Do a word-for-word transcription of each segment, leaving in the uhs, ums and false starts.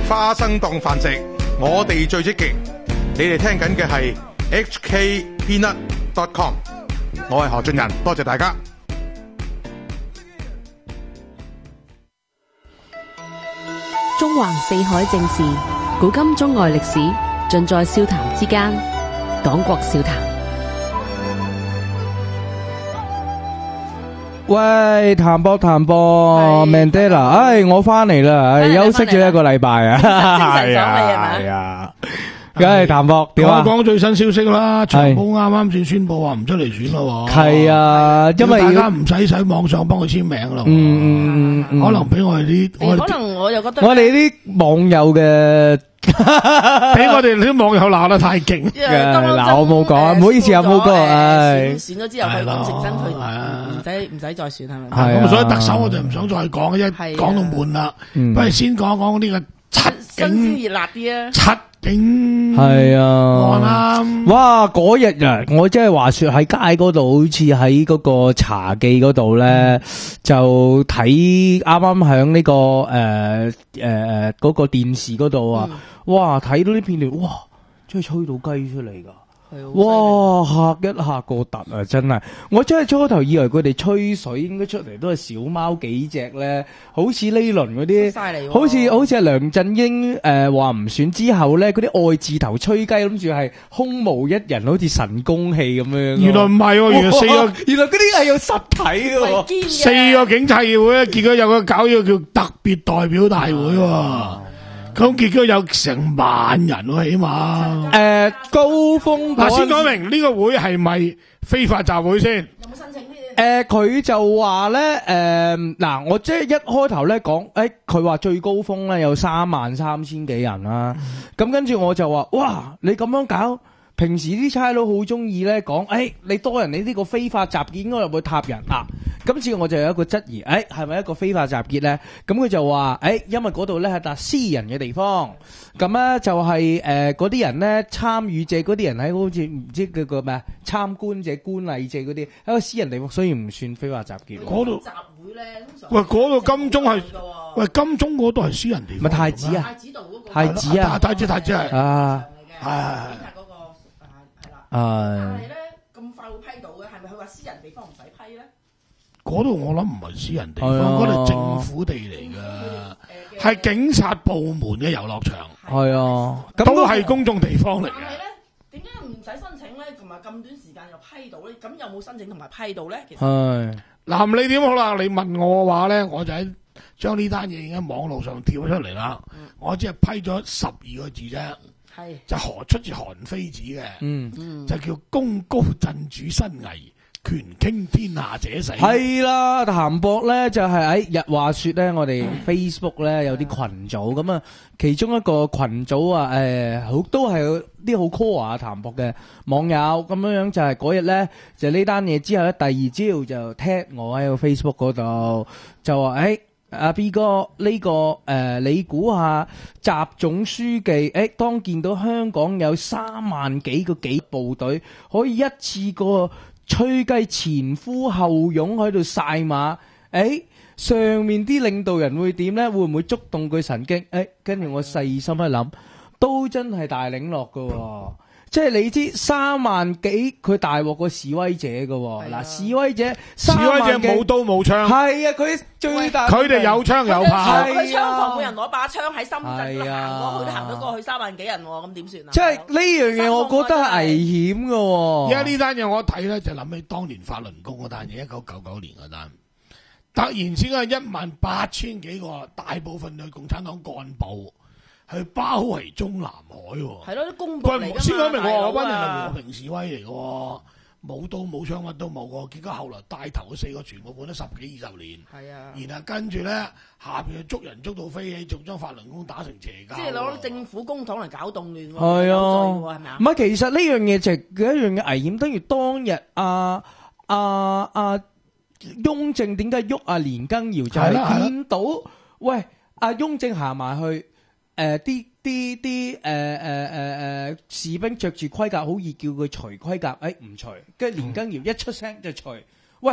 花生檔繁殖，我哋最積極。你哋聽緊嘅係 H K Peanut dot com， 我係何俊仁，多謝大家。 中橫四海正事，古今中外歷史，盡在笑談之間。講國笑談。 喂，譚博譚博 Mandela， 唉，我翻嚟啦，休息咗一個禮拜啊，係啊，係啊，梗係譚博點啊？ 講最新消息啦，長毛啱啱先宣布話唔出嚟選咯， 係啊，因為大家唔使喺網上幫佢簽名啦， 嗯嗯， 可能俾我哋啲， 可能我又覺得我哋啲網友嘅。 俾我哋啲網友鬧得太勁嗱，我冇講，唔好意思啊，冇講，唉， 選咗之後佢咁成身，佢唔使唔使再選係咪？ 係咁，所以特首我就唔想再講，因為講到悶啦，不如先講講呢個七警新鮮熱辣啲啊！ 七警係啊， 案啦， 哇！嗰日啊，我真係話說喺街嗰度，好似喺嗰個茶記嗰度咧，就睇啱啱響呢個誒誒誒嗰個電視嗰度啊。哇！睇到呢片段，哇！真係吹到雞出嚟噶，哇！嚇一嚇個突啊！真係，我真係初頭以為佢哋吹水應該出嚟都係小貓幾隻咧，好似呢輪嗰啲，好似好似係梁振英誒話唔選之後咧，嗰啲愛字頭吹雞，諗住係空無一人，好似神功戲咁樣。 原來唔係喎，原來四個， 原來嗰啲係有實體嘅， 四個警察議會咧，結果有個搞呢個叫特別代表大會喎。咁結果有成萬人喎，起碼。 誒，高峰。 嗱，先講明呢個會係咪非法集會先？ 有冇申請呢？ 誒，佢就話咧，誒，嗱，我即係一開頭咧講，誒，佢話最高峰咧有三萬三千幾人啦。咁跟住我就話，哇，你咁樣搞，平時啲差佬好中意咧講，誒，你多人，你呢個非法集結應該入去塔人啊。今次我就有一個質疑，誒係咪一個非法集結咧？咁佢就話，誒因為嗰度咧係笪私人嘅地方，咁咧就係誒嗰啲人咧參與者嗰啲人喺好似唔知叫個咩參觀者、觀禮者嗰啲喺個私人地方，所以唔算非法集結。 嗰度集會咧，通常喂嗰度金鐘係喂金鐘嗰度係私人地方， 咪太子啊？ 太子道嗰個太子啊？ 太子太子係啊， 係嗰個係啦。 但係咧咁快會批到嘅，係咪佢話私人地方唔使批咧？ 嗰度我諗唔係私人地方，嗰度係政府地嚟噶，係警察部門嘅遊樂場。 係啊， 都係公眾地方嚟嘅。 但係咧，點解唔使申請咧？同埋咁短時間又批到咧？咁有冇申請同埋批到咧？其實係嗱，你點好啦？你問我嘅話咧，我就喺將呢單嘢喺網絡上跳咗出嚟啦。我只係批咗十二個字啫， 係就何出自韓非子嘅， 嗯， 就叫功高震主身危。權傾天下者死係啦，譚博咧就係喺日話說咧，我哋 Facebook 咧有啲群組咁啊，其中一個群組啊，誒好都係有啲好 core 啊譚博嘅網友咁樣樣，就係嗰日咧就呢單嘢之後咧，第二朝就踢我喺個 Facebook 嗰度就話誒阿 B 哥呢個誒你估下習總書記誒當見到香港有三萬幾個紀部隊可以一次過吹雞前呼後擁喺度晒馬，誒，上面啲領導人會點呢？會唔會觸動佢神經？誒，跟住我細心一諗，都真係大領落噶，即係你知三萬幾佢大鑊過示威者噶，嗱示威者示威者冇刀冇槍， 係啊，佢最大佢哋有槍有炮， 佢槍房每人攞把槍喺深圳行過去都行得過去三萬幾人，咁點算啊？ 即係呢樣嘢，我覺得係危險噶。 而家呢單嘢我睇咧就諗起當年法輪功嗰單嘢，一九九九年嗰單，突然之間一萬八千幾個，大部分嘅共產黨幹部去包圍中南海， 係咯，啲公佈嚟㗎嘛。 先講明我嗰班人係和平示威嚟嘅，冇刀冇槍乜都冇嘅，結果後來帶頭嗰四個全部判咗十幾二十年。係啊，然後跟住咧下邊捉人捉到飛起，仲將法輪功打成邪教。即係攞政府公帑嚟搞動亂喎。係啊，係咪啊？ 唔係，其實呢樣嘢就係一樣嘅危險。等於當日阿阿阿雍正點解喐阿連根堯就係見到喂阿雍正行埋去。誒，啲啲啲誒誒誒誒士兵着住盔甲，好易叫佢除盔甲，誒唔除，跟住連根堯一出聲就除。喂，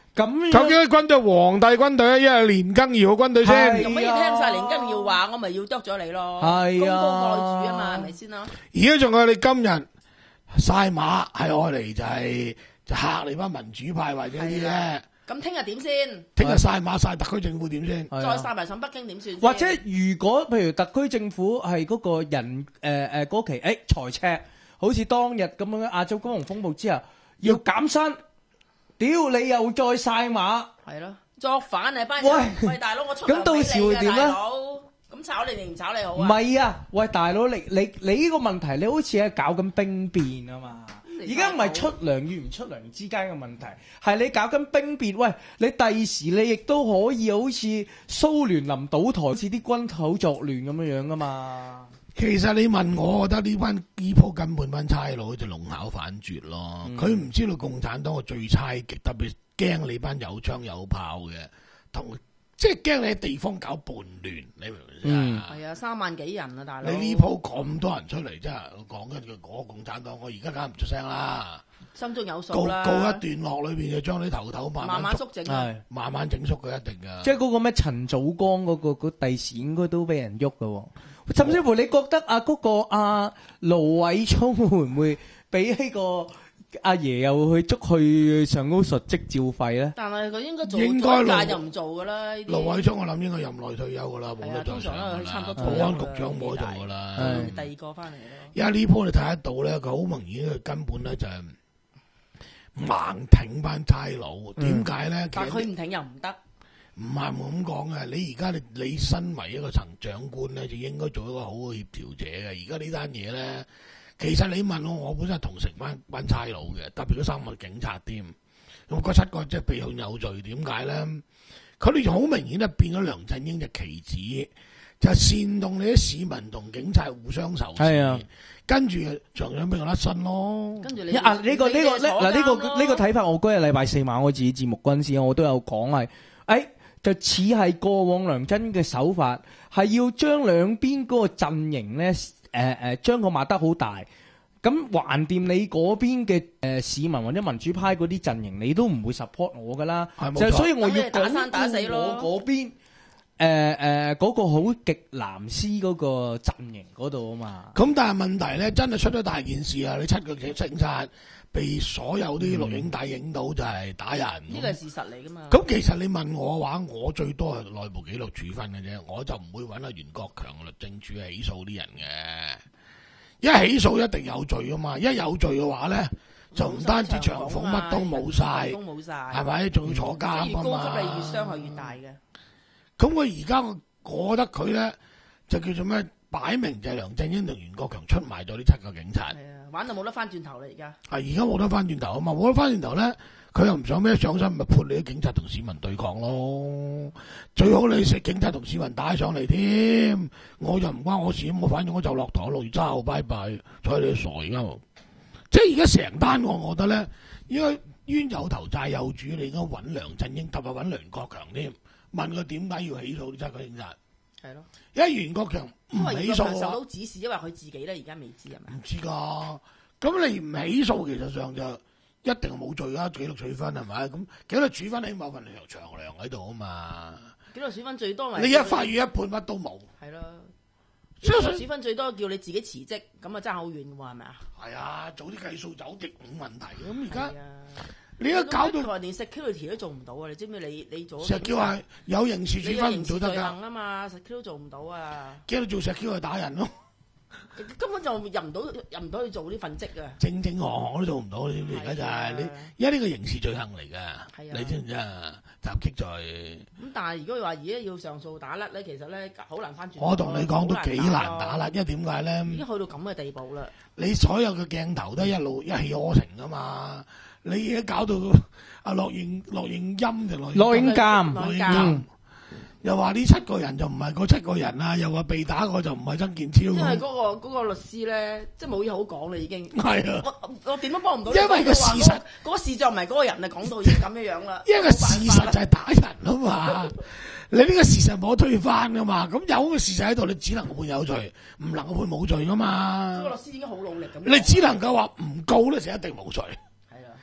咁究竟啲軍隊係皇帝軍隊啊，一係年羹堯嘅軍隊先？ 係咁要聽晒連根要話，我咪要剁咗你咯。 係啊功高蓋主啊嘛，係咪先咯？ 而家仲有你今日晒馬係愛嚟就係就嚇你班民主派或者啲啫。 咁聽日點先？ 聽日晒馬晒特區政府點先？ 再晒埋上北京點算先？ 或者如果譬如特區政府係嗰個人誒誒嗰期誒財赤，好似當日咁樣亞洲金融風暴之後要減薪，屌你又再晒馬， 係咯，作反啊班人！ 喂喂大佬，我出咁到時會點咧？ 咁炒你定唔炒你好唔啊？ 係啊，喂大佬，你你你呢個問題，你好似係搞緊兵變啊嘛！而家唔係出糧與唔出糧之間嘅問題，係你搞緊兵變。喂，你第時你亦都可以好似蘇聯臨倒台，似啲軍頭作亂咁樣樣噶嘛？ 其實你問我，我覺得呢班呢鋪根本班差佬就龍考反絕咯。佢唔、嗯、知道共產黨嘅最差極，特別驚你班有槍有炮嘅，同即係驚你喺地方搞叛亂，你明唔明先？ 係啊，三萬幾人啊，大佬！ 你呢鋪咁多人出嚟，真係講緊佢嗰個共產黨，我而家梗係唔出聲啦， 心中有數告啦。 告一段落裏邊就將你頭頭慢慢慢縮整啊， 慢慢整縮佢一定噶。 即係嗰個咩陳祖光嗰、嗰個嗰第時應該都俾人喐噶喎。甚至乎你覺得啊嗰、嗰個阿盧偉聰會唔會俾呢個阿爺又去捉去上高述職照肺咧？ 但係佢應該做應該咗屆就唔做噶啦。 盧偉聰我諗應該任內退休噶啦，冇得再上噶啦。保安局長冇得做噶啦， 第二個翻嚟咯。 因為呢鋪你睇得到咧，佢好明顯佢根本咧就係盲挺班差佬。點解咧？ 但佢唔挺又唔得。 唔係咁講嘅，你而家你你身為一個行長官咧，就應該做一個好嘅協調者嘅。而家呢單嘢咧，其實你問我，我本身係同情班班差佬嘅，特別嗰三個警察添。咁嗰七個即係被控有罪，點解咧？佢哋好明顯咧變咗梁振英嘅棋子，就係煽動你啲市民同警察互相仇視。係啊，跟住長長俾我甩身咯。跟住你啊呢、呢個呢、呢個呢嗱呢個呢個睇法，我嗰日禮拜四晚我自己節目嗰陣時，我都有講係，誒、哎。就似係過往梁振英嘅手法，係要將兩邊嗰個陣營咧，誒、呃、誒，將佢抹得好大。咁橫掂你嗰邊嘅誒市民或者民主派嗰啲陣營，你都唔會 support 我噶啦。就所以我要打生打死咯。 我嗰邊誒誒嗰個好極藍絲嗰個陣營嗰度啊嘛。 咁但係問題咧，真係出咗大件事啊！你七個警察被所有啲錄影帶影到就係打人， 呢個係事實嚟噶嘛？ 咁其實你問我嘅話，我最多係內部紀錄處分嘅啫，我就唔會揾阿袁國強律政處起訴啲人嘅。一起訴一定有罪噶嘛，一有罪嘅話咧，就唔單止長俸乜都冇晒， 都冇晒， 係咪？仲要坐監啊嘛。 越高級你越傷害越大嘅。 咁我而家我覺得佢咧就叫做咩？擺明就係梁振英同袁國強出賣咗呢七個警察。係啊，玩到冇得翻轉頭啦而家。 係而家冇得翻轉頭啊嘛，冇得翻轉頭咧，佢又唔想咩上身，咪潑你啲警察同市民對抗咯。最好你食警察同市民打上嚟添，我就唔關我事，我反正我就落台六月三號拜拜，睬你傻而家。即係而家成單案，我覺得咧，應該冤有頭債有主，你應該揾梁振英，特別揾梁國強添，問佢點解要起訴呢七個警察。 係咯， 因為袁國強唔起訴受到指示，因為佢自己咧而家未知係咪？ 唔知噶，咁你唔起訴，其實上就一定冇罪啦，紀律處分係咪？咁紀律處分起碼份長糧喺度啊嘛。紀律處分最多咪你一法院一判乜都冇。係咯，紀律處分最多叫你自己辭職，咁啊爭好遠喎，係咪啊？係啊，早啲計數走極冇問題。咁而家你而家搞到連 security 都做唔到啊！你知唔知你你做？石叫係有刑事處分唔做得㗎啊嘛，security 都做唔到啊！叫你做石叫係打人咯，根本就入唔到入唔到去做呢份職啊！正正行行都做唔到，你知唔知而家就係你，而家呢個刑事罪行嚟㗎，你知唔知啊？襲擊罪。咁但係如果話而家要上訴打甩咧，其實咧好難翻轉。我同你講都幾難打甩，因為點解咧？已經去到咁嘅地步啦！你所有嘅鏡頭都一路一氣呵成㗎嘛。你而家搞到阿樂應樂應陰定樂樂應監， 樂應監又話呢七個人就唔係嗰七個人啊，又話被打個就唔係曾健超。因為嗰個嗰個律師咧，即係冇嘢好講啦，已經係啊！我我點都幫唔到。因為個事實嗰個事就唔係嗰個人啊，講到已經咁樣樣啦。因為個事實就係打人啊嘛，你呢個事實冇得推翻噶嘛，咁有個事實喺度，你只能判有罪，唔能夠判冇罪噶嘛。嗰個律師已經好努力咁。你只能夠話唔告咧，就一定冇罪。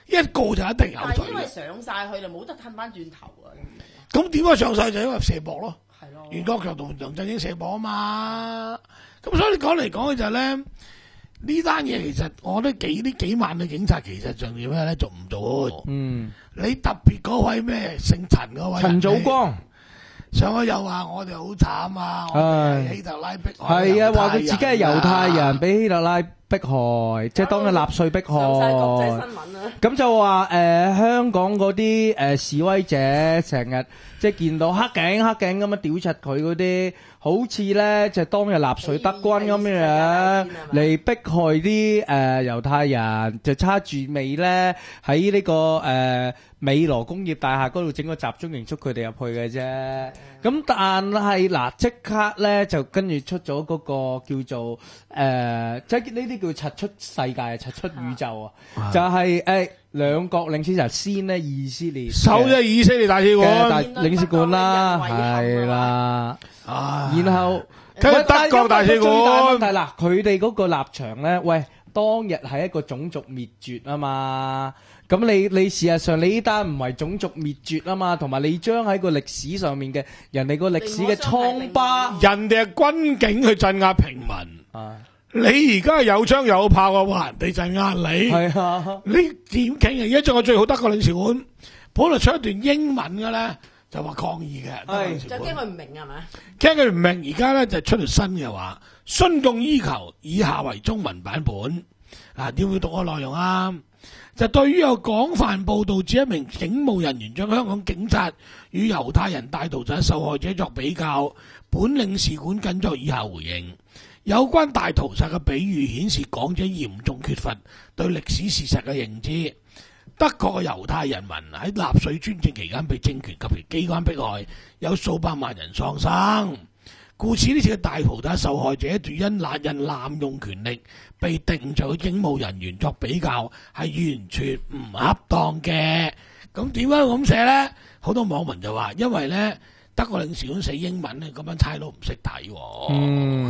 一告就一定有罪但係因為嘅。 上晒去就冇得褪翻轉頭啊！ 咁點解上晒就因為射博咯？ 係咯， 袁國強同梁振英射博啊嘛。咁所以你講嚟講去就係咧，呢單嘢其實我覺得幾呢幾萬嘅警察其實仲要咩咧？做唔做？ 嗯， 你特別嗰位咩姓陳嗰位陳祖光上去又話我哋好慘啊！我哋係希特拉迫害係啊，話佢自己係猶太人， 啊俾希特拉迫害，即係當日納粹迫上晒國際害。 新聞啊！ 咁就話誒、呃、香港嗰啲誒示威者成日即係見到黑警黑警咁樣屌柒佢嗰啲，好似咧就係當日納粹德軍咁樣嚟迫害啲誒、呃、猶太人，就叉住尾咧喺呢個誒、呃、美羅工業大廈嗰度整個集中營捉佢哋入去嘅啫。咁但係嗱即刻咧就跟住出咗嗰個叫做誒、呃、即係呢啲叫柒出世界柒出宇宙啊，就係、是、誒。欸兩國領事就先呢以色列守咗以色列大使嘅大館， 領事館啦，係啦，然後跟住德國大使館。 最大問題嗱，佢哋嗰個立場咧，喂，當日係一個種族滅絕啊嘛，咁你你事實上你呢單唔係種族滅絕啊嘛，同埋你將喺個歷史上面嘅人哋個歷史嘅瘡疤， 人哋係軍警去鎮壓平民。 啊你而家有槍有炮啊，話人哋鎮壓你， 係啊， 你點傾啊？而家仲有最好德國領事館，本來出一段英文嘅咧，就話抗議嘅，德國領事就館驚佢唔明係咪？ 驚佢唔明，而家咧就出條新嘅話，詢共要求以下為中文版本。嗱，點會讀個內容啊？就對於有廣泛報導指一名警務人員將香港警察與猶太人大屠殺受害者作比較，本領事館僅作以下回應。有關大屠殺嘅比喻顯示講者嚴重缺乏對歷史事實嘅認知。德國嘅猶太人民喺納粹專政期間被政權及其機關迫害，有數百萬人喪生。故此呢次嘅大屠殺受害者斷因那人濫用權力被定罪嘅警務人員作比較，係完全唔恰當嘅。咁點解咁寫呢？好多網民就話，因為呢德國領事館寫英文咧，咁樣差佬唔識睇， 嗯，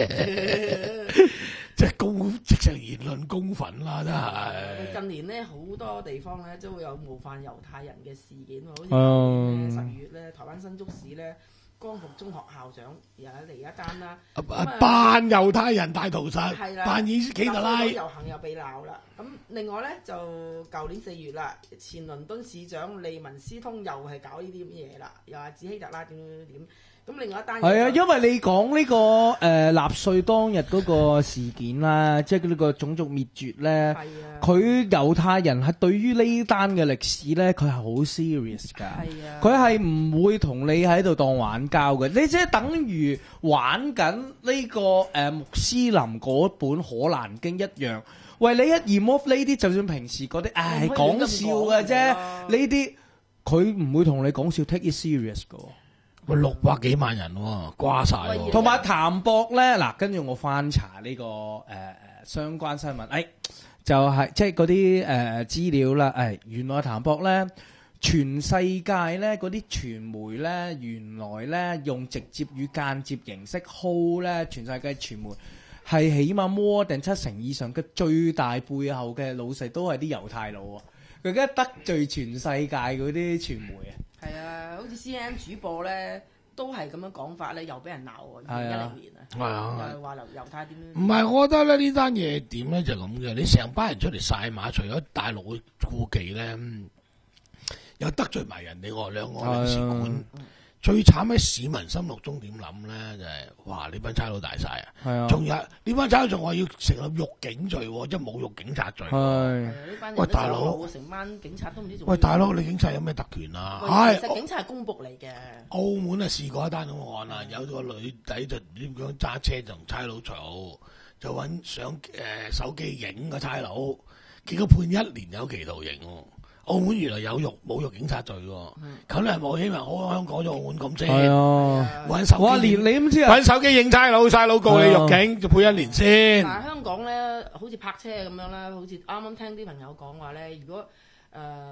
即係公直情言論公憤啦，真係。 近年咧好多地方咧都會有冒犯猶太人嘅事件，好似嗯十月咧台灣新竹市咧光復中學校長又嚟一單啦， 扮猶太人大屠殺， 係啦， 扮以希特拉遊行又被鬧啦。咁另外咧就舊年四月啦，前倫敦市長利文斯通又係搞呢啲咁嘢啦，又話指希特拉點點點。咁另外一單係啊，因為你講呢、這個誒納粹當日嗰個事件啦，即係呢個種族滅絕咧，佢猶太人係對於呢單嘅歷史咧，佢係好 serious 㗎。係啊，佢係唔會同你喺度當玩交嘅，你即係等於玩緊呢、這個誒、呃、穆斯林嗰本《可蘭經》一樣。喂，你一 remove 呢啲，就算平時嗰啲，唉講笑嘅啫，呢啲佢唔會同你講笑 ，take it serious 㗎。 喂，六百幾萬人喎，瓜晒。 同埋譚博咧，嗱，跟住我翻查呢、這個誒誒、呃、相關新聞，誒、哎、就係、是、即係嗰啲誒資料啦，誒、哎、原來譚博咧，全世界咧嗰啲傳媒咧，原來咧用直接與間接形式 hold 咧，全世界傳媒係起碼 more 定七成以上嘅最大背後嘅老細都係啲猶太佬啊！佢而家得罪全世界嗰啲傳媒啊！ 係啊，好似 C N N 主播咧，都係咁樣講法咧，又俾人鬧喎。二零一零年啊， 係啊， 又係話猶猶太點樣？ 唔係，我覺得咧呢單嘢點咧就咁嘅。你成班人出嚟晒馬，除咗大陸嘅顧忌咧，又得罪埋人哋喎兩個領事館。最慘喺市民心目中點諗咧？就係、是、哇！呢班差佬大晒啊！係啊！仲有呢班差佬仲話要成立辱警罪，即係侮辱警察罪。係。喂，大佬， 成班警察都唔知做。 喂，大佬，你警察有咩特權啊？ 係。其實警察係公僕嚟嘅。 澳門啊，試過一單咁嘅案啊，有個女仔就點樣揸車就同差佬嘈，就揾相誒、呃、手機影個差佬，結果判一年有期徒刑。澳門原來有辱侮辱警察罪喎，咁你係冇希望好香港咗澳門咁啫。係啊，揾手機，哇！連你唔知啊，揾手機影差佬，差佬告你辱警，就判一年先。 但係香港咧，好似泊車咁樣啦，好似啱啱聽啲朋友講話咧，如果誒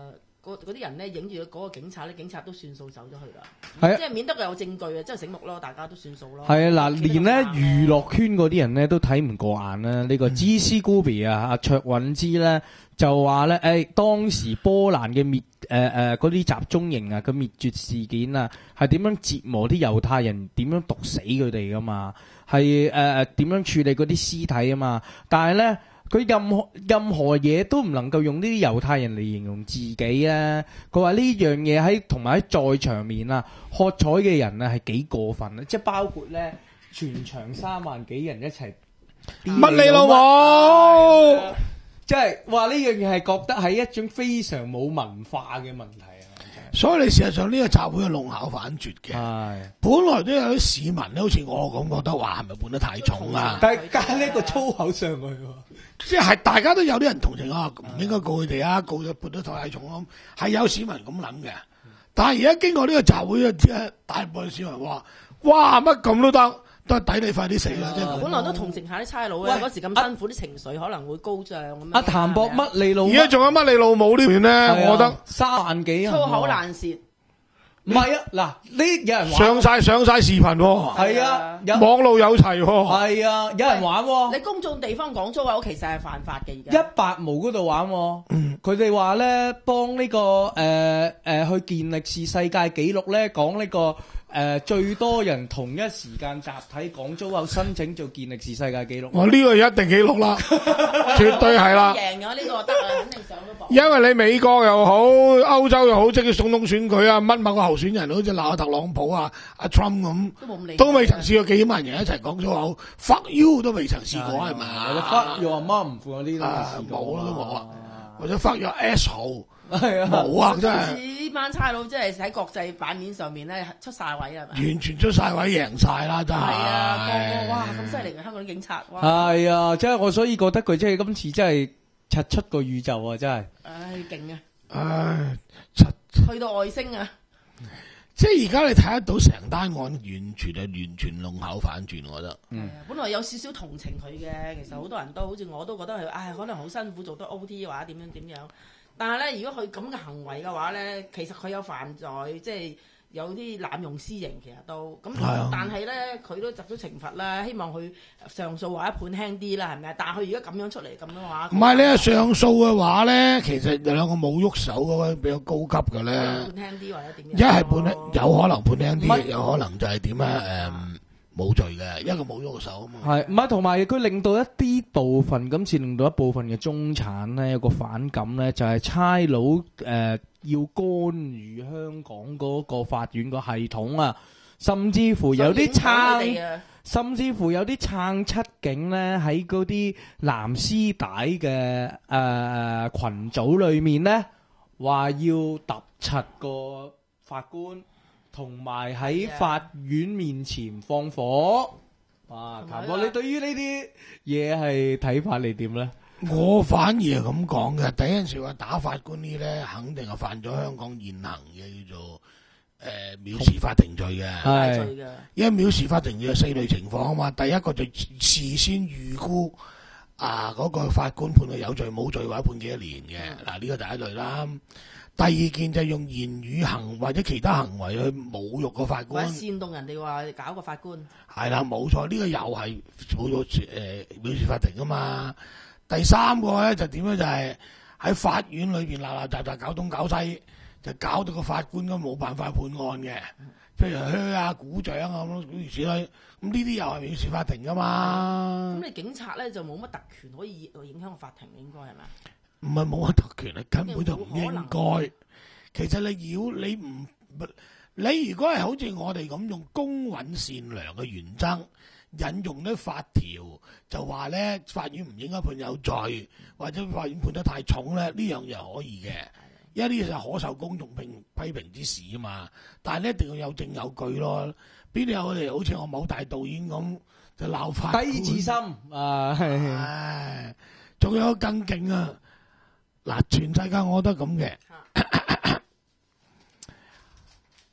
嗰嗰啲人咧影住嗰個警察咧，警察都算數走咗去啦。 係啊即係免得佢有證據啊，即係醒目咯，大家都算數咯。 係啊，嗱，連咧娛樂圈嗰啲人咧都睇唔過眼啦。呢、這個 G C Gubi 啊，阿卓韻芝咧就話咧，誒、哎、當時波蘭嘅滅誒誒嗰啲集中營啊，個滅絕事件啊，係點樣折磨啲猶太人，點樣毒死佢哋噶嘛？係誒誒點樣處理嗰啲屍體啊嘛？但係咧。佢任何任何嘢都唔能夠用呢啲猶太人嚟形容自己啊！佢話呢樣嘢喺同埋喺在場面啊，喝彩嘅人啊係幾過分啊！即係包括咧，全場三萬幾人一齊乜你老母！ 即係話呢樣嘢係覺得係一種非常冇文化嘅問題啊！ 所以你事實上呢個集會係弄巧反拙嘅。係，本來都有啲市民咧，好似我咁覺得，哇，係咪判得太重啊？ 但係加呢個粗口上去喎。 即係大家都有啲人同情啊，唔應該告佢哋啊，告咗判得太重咯，係有市民咁諗嘅。但係而家經過呢個集會啊，大部分市民話：哇，乜咁都得，都係抵你快啲死啦！即係本來都同情下啲差佬嘅，嗰時咁辛苦，啲情緒可能會高漲咁。 阿譚博乜你老？ 而家仲有乜你老母呢邊咧？我覺得三萬幾粗口爛舌。 唔係啊，嗱，呢有人玩上晒上晒視頻喎， 係啊， 網路有齊喎， 係啊，有人玩喎。 你公眾地方講粗口其實係犯法嘅，而家一百毛嗰度玩喎， 嗯， 佢哋話咧幫呢個誒誒去健力士世界紀錄咧講呢個誒最多人同一時間集體講粗口申請做健力士世界紀錄。 我呢個一定紀錄啦，絕對係啦。 贏咗呢個得啊，肯定上咗榜。 因為你美國又好，歐洲又好，即係總統選舉啊，乜某個候選人好似鬧阿特朗普啊、阿 Trump 咁，都未曾試過幾萬人一齊講粗口 ，fuck you 都未曾試過係咪？ 或者 fuck you 阿媽唔負嗰啲都冇啦，都冇啦。或者 fuck you asshole 係啊， 冇啊，真係。 呢班差佬真係喺國際版面上面咧出晒位係咪？ 完全出晒位，贏晒啦，真係。 係啊，個個哇咁犀利嘅香港啲警察。 係啊，即係我所以覺得佢即係今次真係拆出個宇宙啊，真係。 唉，勁啊！ 唉， 去到外星啊！ 即係而家你睇得到成單案，完全係完全弄巧反拙，我覺得。 嗯。本來有少少同情佢嘅，其實好多人都好似我都覺得佢，唉，可能好辛苦做得 O T 或者點樣點樣。但係咧，如果佢咁嘅行為嘅話咧，其實佢有犯罪，即係有啲濫用私刑，其實都咁。 係但係咧，佢都執咗懲罰啦，希望佢上訴或者判輕啲啦，係咪啊？但係佢而家咁樣出嚟咁樣話， 唔係你係上訴嘅話咧，其實有兩個冇喐手嗰個比較高級嘅咧， 判輕啲或者點樣？ 一係判有可能判輕啲，有可能就係點咧？誒。冇罪嘅，一個冇喐手啊嘛。 係唔係？同埋佢令到一啲部分，今次令到一部分嘅中產咧有個反感咧，就係差佬誒要干預香港嗰個法院個系統啊，甚至乎有啲撐，甚至乎有啲撐七警咧喺嗰啲藍絲帶嘅誒羣組裏面咧，話要揼柒個法官。同埋喺法院面前放火，啊！譚博，你對於呢啲嘢係睇法你點咧？ 我反而係咁講嘅，第一陣時話打法官呢咧，肯定係犯咗香港現行嘅叫做誒藐視法庭罪嘅， 係， 因為藐視法庭有四類情況啊嘛。第一個就事先預估啊嗰個法官判佢有罪冇罪或者判幾多年嘅，嗱呢個第一類啦。第二件就係用言語行或者其他行為去侮辱個法官， 或者煽動人哋話搞個法官。係啦，冇錯，呢、這個又係侮辱誒藐視法庭噶嘛。第三個咧就點樣就係喺法院裏邊鬧鬧雜雜搞東搞西，就搞到個法官都冇辦法判案嘅，譬如噓啊、鼓掌啊咁咯，諸如此類。咁呢啲又係藐視法庭噶嘛。 咁你警察咧就冇乜特權可以影響個法庭，應該係咪？ 唔係冇乜特權啊，根本就唔應該。其實你要你唔，你如果係好似我哋咁用公允善良嘅原則，引用啲法條，就話咧法院唔應該判有罪，或者法院判得太重咧，呢樣嘢可以嘅。因為呢啲就可受公眾評批評之事啊嘛。但係咧一定要有證有據咯。邊度有我哋好似我某大導演咁就鬧法官低智深啊， 唉，仲有更勁啊！嗱，全世界我覺得咁嘅，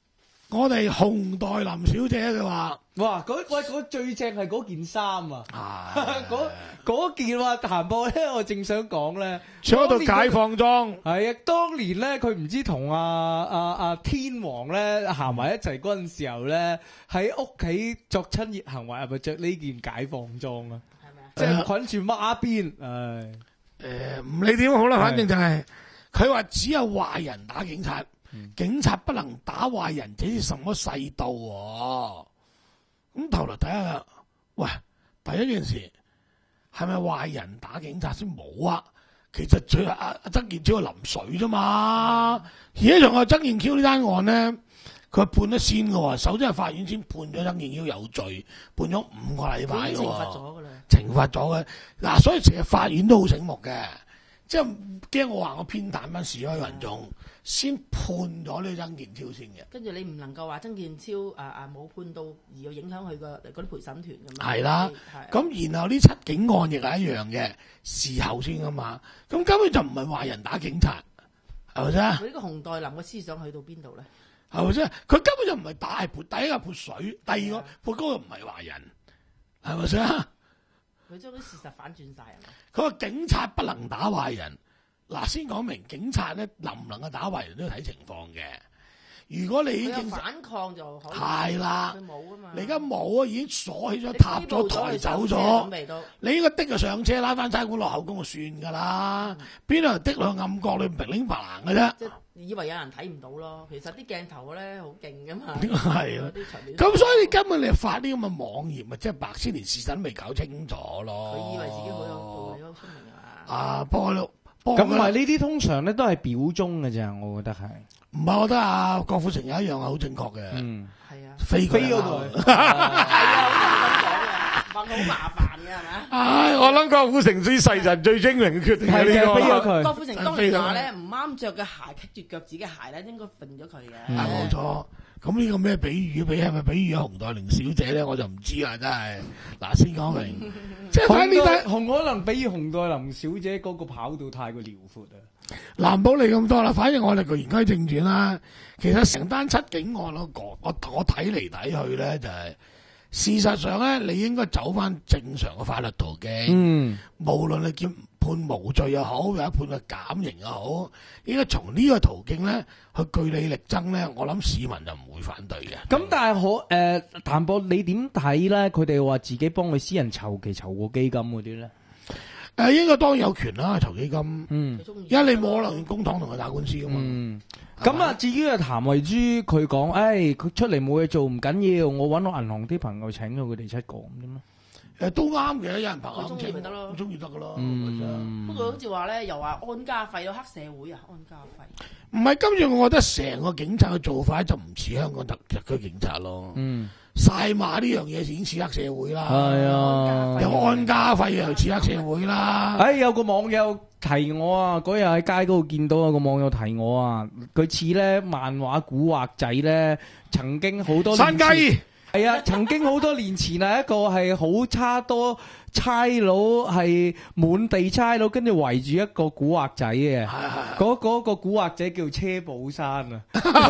我哋洪代林小姐嘅話， 哇！嗰喂嗰最正係嗰件衫啊！ 係嗰嗰件話譚博咧，我正想講咧， 着到解放裝。 係啊！當年咧，佢唔知同阿阿阿天王咧行埋一齊嗰陣時候咧，喺屋企作親熱行為，係咪着呢件解放裝啊？ 係咪啊？ 即係捆住孖辮，唉。 誒，唔理點好啦，反正就係佢話只有壞人打警察，警察不能打壞人，這是什麼世道喎？咁頭嚟睇下，喂，第一件事係咪壞人打警察先冇啊？其實最阿阿曾健超係淋水啫嘛。而家仲有曾健超呢單案咧，佢判得先嘅喎，首先係法院先判咗曾健超有罪，判咗五個禮拜嘅喎。 懲罰咗㗎啦。 懲罰咗嘅嗱，所以其實法院都好醒目嘅，即係驚我話我偏袒翻示威民眾，先判咗呢曾健超先嘅。 跟住你唔能夠話曾健超啊啊冇判到而要影響佢個嗰啲陪審團咁樣。 係啦，咁然後呢七警案亦係一樣嘅，事後先噶嘛，咁根本就唔係壞人打警察，係咪先？ 佢呢個洪代林嘅思想去到邊度咧？ 係咪先？佢根本就唔係大潑，第一個潑水，第二個潑嗰個唔係壞人，係咪先？ 佢將啲事實反轉晒係咪？ 佢話警察不能打壞人，嗱先講明警察咧能唔能夠打壞人都要睇情況嘅。如果你已經反抗就可以係啦， 佢冇啊嘛。 你而家冇啊，已經鎖起咗、踏咗、抬走咗，你應該的就上車拉翻差館落口供就算㗎啦。邊度人的落暗角你明明白嘅啫？ 即係以為有人睇唔到咯，其實啲鏡頭咧好勁㗎嘛。 係啊，咁所以你根本你發啲咁嘅網頁咪即係白痴，連事實都未搞清楚咯。 佢以為自己好有道理、好聰明啊嘛。 啊，不過咁唔係呢啲通常咧都係表忠嘅咋，我覺得係。 唔係，我覺得啊，郭富城有一樣係好正確嘅。 嗯， 係啊， 飛飛嗰度係啊，好多人咁講嘅，話好麻煩嘅係咪？ 唉，我諗郭富城最世人最精明嘅決定係呢個。 飛咗佢。 郭富城當年話咧，唔啱着嘅鞋棘住腳趾嘅鞋咧，應該揈咗佢嘅。 係冇錯。咁呢個咩比喻？比係咪比喻洪代玲小姐咧？我就唔知啦，真係。嗱，先講明，即係睇呢單， 洪可能比喻洪代林小姐嗰個跑道太過遼闊啊。 難保你咁多啦，反正我哋個言歸正傳啦。其實成單七警案我講，我我睇嚟睇去咧，就係、是、事實上咧，你應該走翻正常嘅法律途徑。嗯，無論你叫判無罪又好，或者判佢減刑又好，應該從呢個途徑咧去據理力爭咧，我諗市民就唔會反對嘅。 咁但係可誒，譚博你點睇咧？佢哋話自己幫佢私人籌期籌過基金嗰啲咧？ 誒，應該當然有權啦，籌基金。 嗯， 因為你冇可能用公帑同佢打官司噶嘛。嗯， 咁啊，至於阿譚慧珠佢講，誒，佢出嚟冇嘢做唔緊要，我揾我銀行啲朋友請咗佢哋七個咁啫嘛。誒， 都啱嘅，有人朋友中意咪得咯， 中意得噶咯。 嗯，不過好似話咧，又話安家費咯，黑社會啊，安家費。 唔係，跟住我覺得成個警察嘅做法就唔似香港特特區警察咯。嗯。晒馬呢樣嘢已經似黑社會啦，係啊，有安家費又似黑社會啦。 誒，有個網友提我啊，嗰日喺街嗰度見到有個網友提我啊，佢似咧漫畫古惑仔咧，曾經好多年前山雞係啊，曾經好多年前啊，一個係好差多差佬，係滿地差佬，跟住圍住一個古惑仔嘅，嗰嗰個古惑仔叫車寶山啊，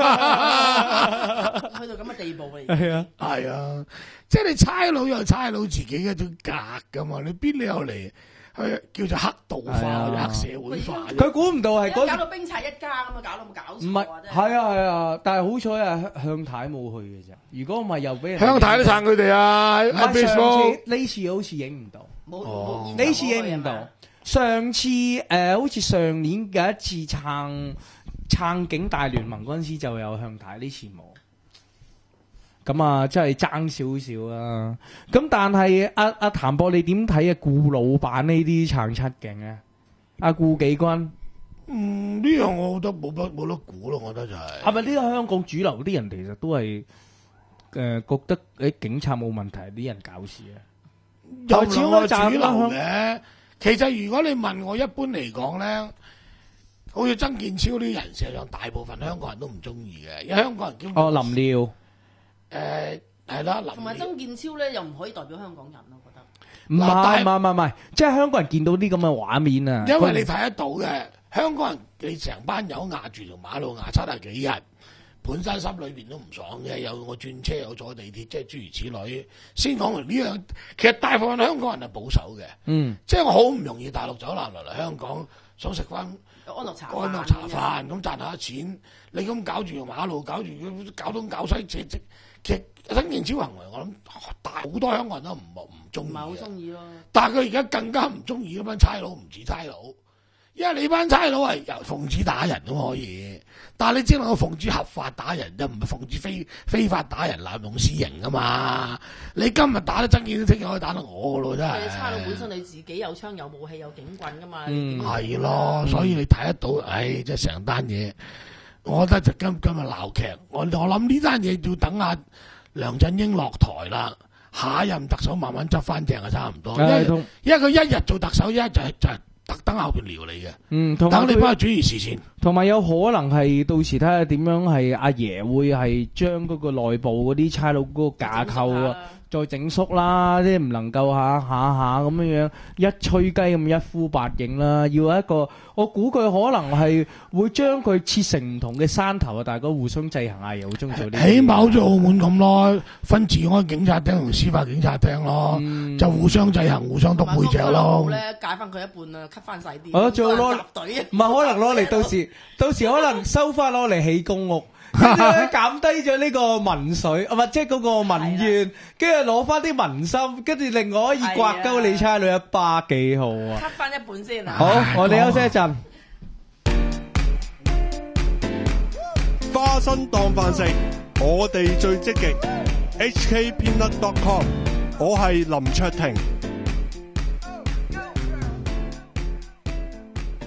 去到咁嘅地步嚟。 係啊， 係啊，即係你差佬有差佬自己嘅種格噶嘛，你邊你又嚟去叫做黑道化、黑社會化？ 佢估唔到係嗰搞到兵賊一家咁啊，搞到冇搞錯。 唔係，係啊係啊，但係好彩啊，向太冇去嘅啫。如果唔係又俾人向太都撐佢哋啊！ 唔係上次呢次好似影唔到， 冇冇呢次影唔到。上次誒好似上年有一次撐撐警大聯盟嗰陣時就有向太，呢次冇。咁啊，真係爭少少啊！咁但係阿阿譚博，你點睇啊？顧老闆呢啲撐七警啊？阿顧紀軍， 嗯，呢樣我覺得冇得冇得估咯，我覺得就係。係咪呢個香港主流啲人其實都係誒覺得誒警察冇問題，啲人搞事啊？ 又似我主流嘅。其實如果你問我，一般嚟講咧，好似曾健超呢啲人，實際上大部分香港人都唔中意嘅，因為香港人叫哦林廖。 誒係啦， 同埋曾健超咧又唔可以代表香港人咯，我覺得。 唔係唔係唔係，即係香港人見到啲咁嘅畫面啊！ 因為你睇得到嘅，香港人你成班友壓住條馬路壓七啊幾日， 本身心裏邊都唔爽嘅，有我轉車有坐地鐵，即係諸如此類。先講完呢樣，其實大部分香港人係保守嘅， 嗯， 即係我好唔容易大陸走難嚟嚟香港，想食翻安樂茶安樂茶飯咁賺下錢，你咁搞住馬路，搞住搞東搞西，即即其實新型超行為，我諗大好多香港人都唔唔中意， 唔係好中意咯。 但係佢而家更加唔中意嗰班差佬，唔似差佬。因為你班差佬係由奉旨打人都可以，但係你只能夠奉旨合法打人，就唔係奉旨非非法打人濫用私刑噶嘛。你今日打得曾健，聽日可以打得我噶咯，真係。 差佬本身你自己有槍有武器有警棍噶嘛， 嗯係咯，所以你睇得到，唉，即係成單嘢，我覺得就今今日鬧劇，我我諗呢單嘢要等下梁振英落台啦，下一任特首慢慢執翻正就差唔多，因為因為佢一日做特首，一日就係就係。特登後邊撩你嘅， 嗯，等你幫佢轉移視線， 同埋有可能係到時睇下點樣係阿爺會係將嗰個內部嗰啲差佬嗰個架構啊，再整縮啦，即係唔能夠下下下咁樣樣一吹雞咁一呼百應啦，要一個我估佢可能係會將佢切成唔同嘅山頭啊，大家互相制衡，阿爺好中意做呢啲。 起碼好似澳門咁咯，分治安警察廳同司法警察廳咯，嗯、就互相制衡、互相督背脊咯。 咧解翻佢一半啊，cut 翻細啲。 我做攞隊， 唔係可能攞嚟到時，到時可能收翻攞嚟起公屋。跟住咧減低咗呢個民粹，啊唔係即係嗰個民怨，跟住攞翻啲民心，跟住另外可以刮鳩你差女一巴，幾好啊！ cut 翻一半先啊！ 好，我哋休息一陣。 花生當飯食，我哋最積極。H K Peanut dot com， 我係林卓廷。